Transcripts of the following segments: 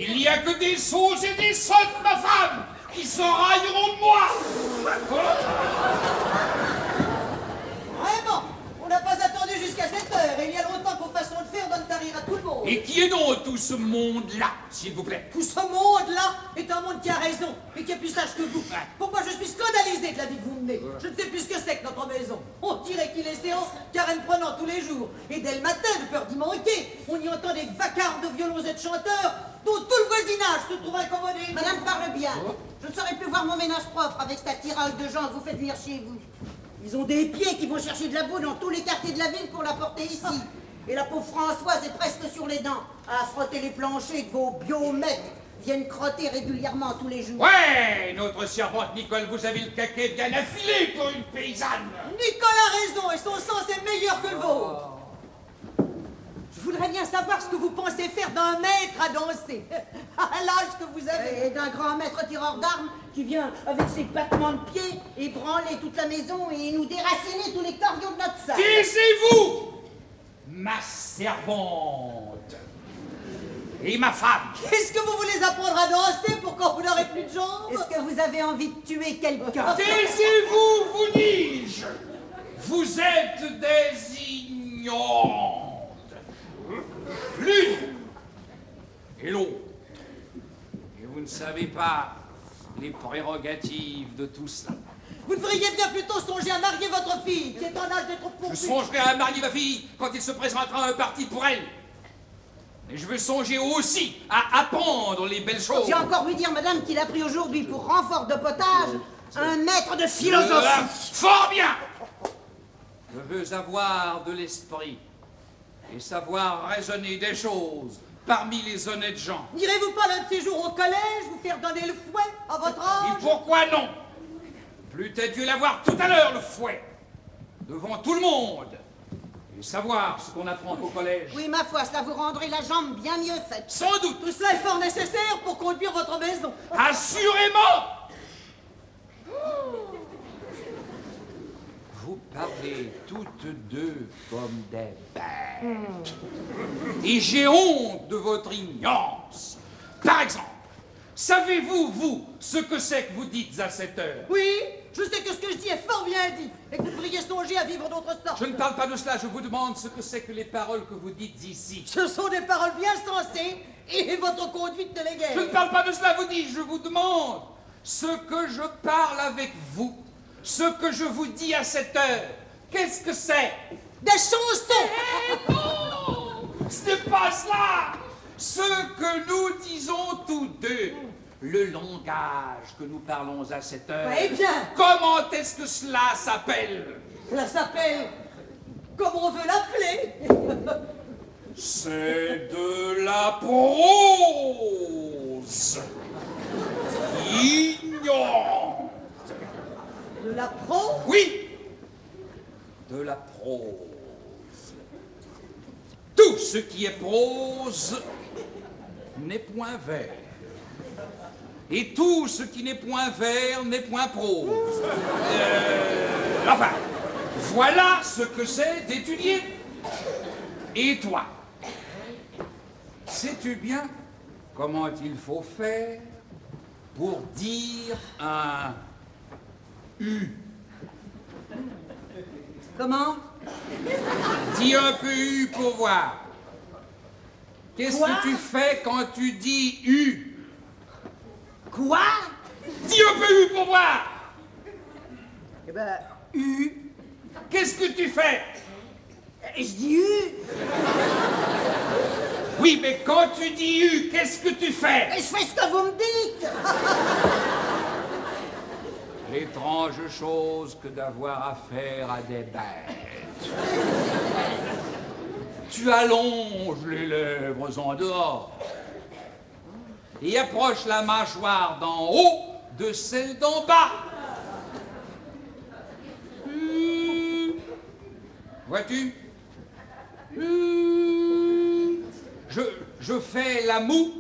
Il n'y a que des sots et des sottes, ma femme, qui s'enrailleront de moi. Vraiment, on n'a pas attendu jusqu'à cette heure, et il y a longtemps qu'aux façons de faire donnent à rire à tout le monde. Et qui est donc tout ce monde-là, s'il vous plaît? Tout ce monde-là est un monde qui a raison, et qui est plus sage que vous. Ouais. Pourquoi je suis scandalisé de la vie que vous menez? Je ne sais plus ce que c'est que notre maison. On dirait qu'il est séance, carême prenant tous les jours. Et dès le matin, de peur d'y manquer, on y entend des vacarmes de violons et de chanteurs, dont tout le voisinage se trouve incommodé. Madame parle bien. Je ne saurais plus voir mon ménage propre avec cette tirage de gens que vous faites venir chez vous. Ils ont des pieds qui vont chercher de la boue dans tous les quartiers de la ville pour la porter ici. Et la pauvre Françoise est presque sur les dents à frotter les planchers que vos biomètres viennent crotter régulièrement tous les jours. Ouais, notre servante Nicole, vous avez le caquet bien affilé pour une paysanne. Nicole a raison, et son sens est meilleur que le vôtre. Je voudrais bien savoir ce que vous pensez faire d'un maître à danser, à l'âge que vous avez. Et d'un grand maître tireur d'armes qui vient avec ses battements de pied ébranler toute la maison et nous déraciner tous les corions de notre salle. Taisez-vous, ma servante et ma femme. Qu'est-ce que vous voulez apprendre à danser pour quand vous n'aurez plus de jambes? Est-ce que vous avez envie de tuer quelqu'un? Taisez-vous, vous dis-je. Vous êtes des ignorantes. L'une et l'autre. Et vous ne savez pas les prérogatives de tout cela. Vous devriez bien plutôt songer à marier votre fille, qui est en âge d'être Je pourvue. songerai à marier ma fille quand il se présentera un parti pour elle. Mais je veux songer aussi à apprendre les belles choses. J'ai encore vu dire, madame, qu'il a pris aujourd'hui pour renfort de potage un maître de philosophie. Fort bien. Je veux avoir de l'esprit et savoir raisonner des choses parmi les honnêtes gens. N'irez-vous pas l'un de ces jours au collège, vous faire donner le fouet à votre âge? Et pourquoi non? Plût-être dû l'avoir tout à l'heure, le fouet, devant tout le monde, et savoir ce qu'on apprend au collège. Oui, ma foi, cela vous rendrait la jambe bien mieux faite. Sans doute. Tout cela est fort nécessaire pour conduire votre maison. Assurément. Vous parlez toutes deux comme des bêtes. Et j'ai honte de votre ignorance. Par exemple, savez-vous, vous, ce que c'est que vous dites à cette heure? Oui, je sais que ce que je dis est fort bien dit, et que vous devriez songer à vivre d'autre sorte. Je ne parle pas de cela, je vous demande ce que c'est que les paroles que vous dites ici. Ce sont des paroles bien sensées, et votre conduite ne l'est guère. Je ne parle pas de cela, vous dis, je vous demande ce que je parle avec vous, ce que je vous dis à cette heure. Qu'est-ce que c'est? Des chansons. Eh non, ce n'est pas cela. Ce que nous disons tous deux, le langage que nous parlons à cette heure. Eh bien. Comment est-ce que cela s'appelle? Cela s'appelle comme on veut l'appeler. C'est de la prose. Ignorant. De la prose? Oui, de la prose. Tout ce qui est prose n'est point vert. Et tout ce qui n'est point vert n'est point prose. Enfin, voilà ce que c'est d'étudier. Et toi, sais-tu bien comment il faut faire pour dire un U? Comment? Dis un peu U pour voir. Qu'est-ce Quoi? que tu fais quand tu dis U? Quoi? Dis un peu U pour voir. Eh ben, U. Qu'est-ce que tu fais? Je dis U. Oui, mais quand tu dis U, qu'est-ce que tu fais? Et je fais ce que vous me dites. L'étrange chose que d'avoir affaire à des bêtes. Tu allonges les lèvres en dehors et approches la mâchoire d'en haut de celle d'en bas. Vois-tu? Je fais la moue.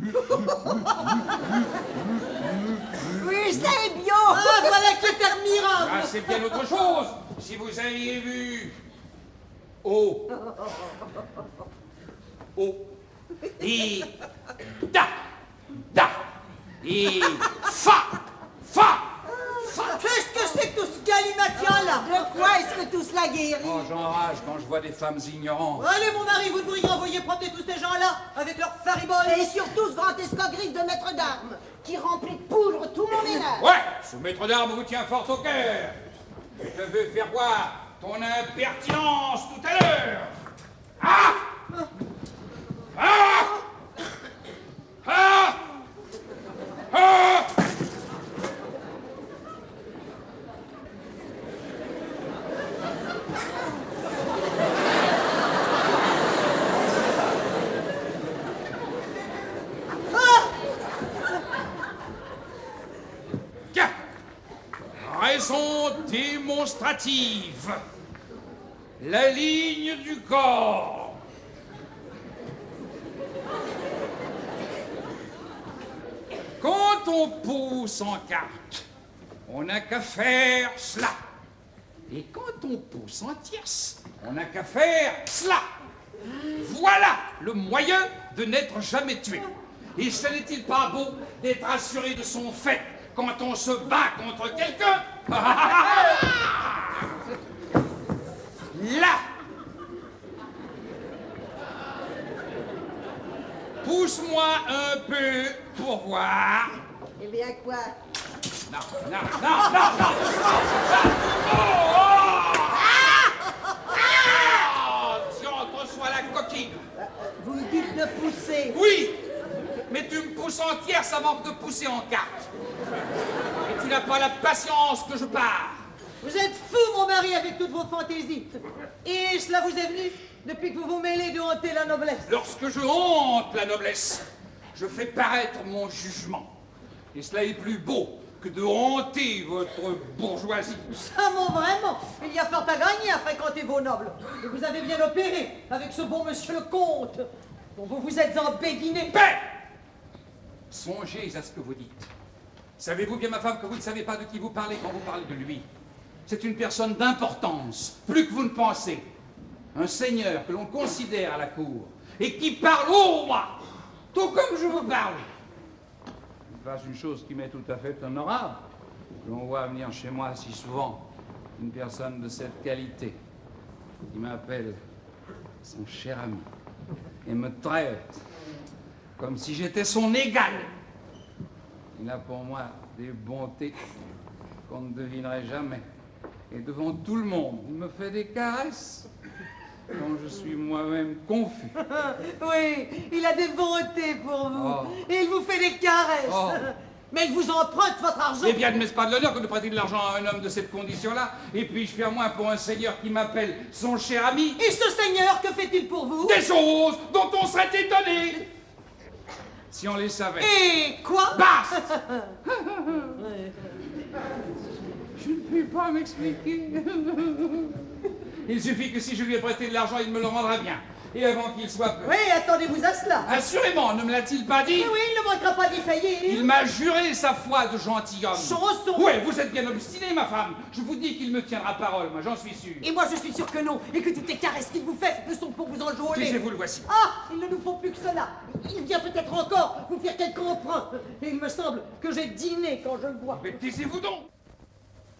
Oui, c'est bio. Ah, voilà qui est admirable. Ah, c'est bien autre chose. Si vous aviez vu O, O, et da, Da et Fa. Fa. Qu'est-ce que c'est que tout ce galimatia là? De quoi est-ce que tout cela guérit? Oh, j'enrage quand je vois des femmes ignorantes. Allez mon mari, vous devriez envoyer promener tous ces gens-là avec leurs fariboles. Et surtout ce grand escogriffe de maître d'armes qui remplit de poudre tout mon ménage. Ouais, ce maître d'armes vous tient fort au cœur. Je te veux faire voir ton impertinence tout à l'heure. Ah! Ah! Ah! Ah! Tiens! Raison démonstrative. La ligne du corps. Quand on pousse en carte, on n'a qu'à faire cela. Et quand on pousse en tierce, on n'a qu'à faire cela. Voilà le moyen de n'être jamais tué. Et ce n'est-il pas beau d'être assuré de son fait quand on se bat contre quelqu'un? Là. Pousse-moi un peu pour voir. Eh bien quoi? Non, non, non, non, non, non, non. Oh, oh. Tiens, reçois la coquine. Vous me dites de pousser. Oui, mais tu me pousses en tierce avant de pousser en carte. Et tu n'as pas la patience que je pars. Vous êtes fou mon mari avec toutes vos fantaisies. Et cela vous est venu depuis que vous vous mêlez de hanter la noblesse. Lorsque je hante la noblesse, je fais paraître mon jugement. Et cela est plus beau que de hanter votre bourgeoisie. Ça mon vraiment, il y a fort à gagner à fréquenter vos nobles. Et vous avez bien opéré avec ce bon monsieur le comte, dont vous vous êtes embéguiné. Paix! Songez à ce que vous dites. Savez-vous bien, ma femme, que vous ne savez pas de qui vous parlez quand vous parlez de lui? C'est une personne d'importance, plus que vous ne pensez. Un seigneur que l'on considère à la cour et qui parle au roi, tout comme je vous parle. Il passe une chose qui m'est tout à fait honorable. L'on voit venir chez moi si souvent une personne de cette qualité qui m'appelle son cher ami et me traite comme si j'étais son égal. Il a pour moi des bontés qu'on ne devinerait jamais. Et devant tout le monde, il me fait des caresses quand je suis moi-même confus. Oui, il a des bontés pour vous. Oh. Et il vous fait des caresses. Oh. Mais il vous emprunte votre argent. Eh bien, ne m'est-ce pas de l'honneur que de prêter de l'argent à un homme de cette condition-là? Et puis-je faire moins pour un seigneur qui m'appelle son cher ami? Et ce seigneur, que fait-il pour vous? Des choses dont on serait étonné si on les savait. Et quoi? Basse! Je ne puis pas m'expliquer. Il suffit que si je lui ai prêté de l'argent, il me le rendra bien. Et avant qu'il soit... Oui, attendez-vous à cela. Assurément, ne me l'a-t-il pas dit? Oui, il ne manquera pas d'y faillir. Il m'a juré sa foi de gentilhomme. Chanson. Oui, vous êtes bien obstinée, ma femme. Je vous dis qu'il me tiendra parole, moi, j'en suis sûr. Et moi, je suis sûr que non. Et que toutes les caresses qu'il vous fait ne sont pour vous enjôler. Taisez-vous, le voici. Ah, il ne nous faut plus que cela. Il vient peut-être encore vous faire quelque emprunt. Et il me semble que j'ai dîné quand je le vois. Mais taisez-vous donc.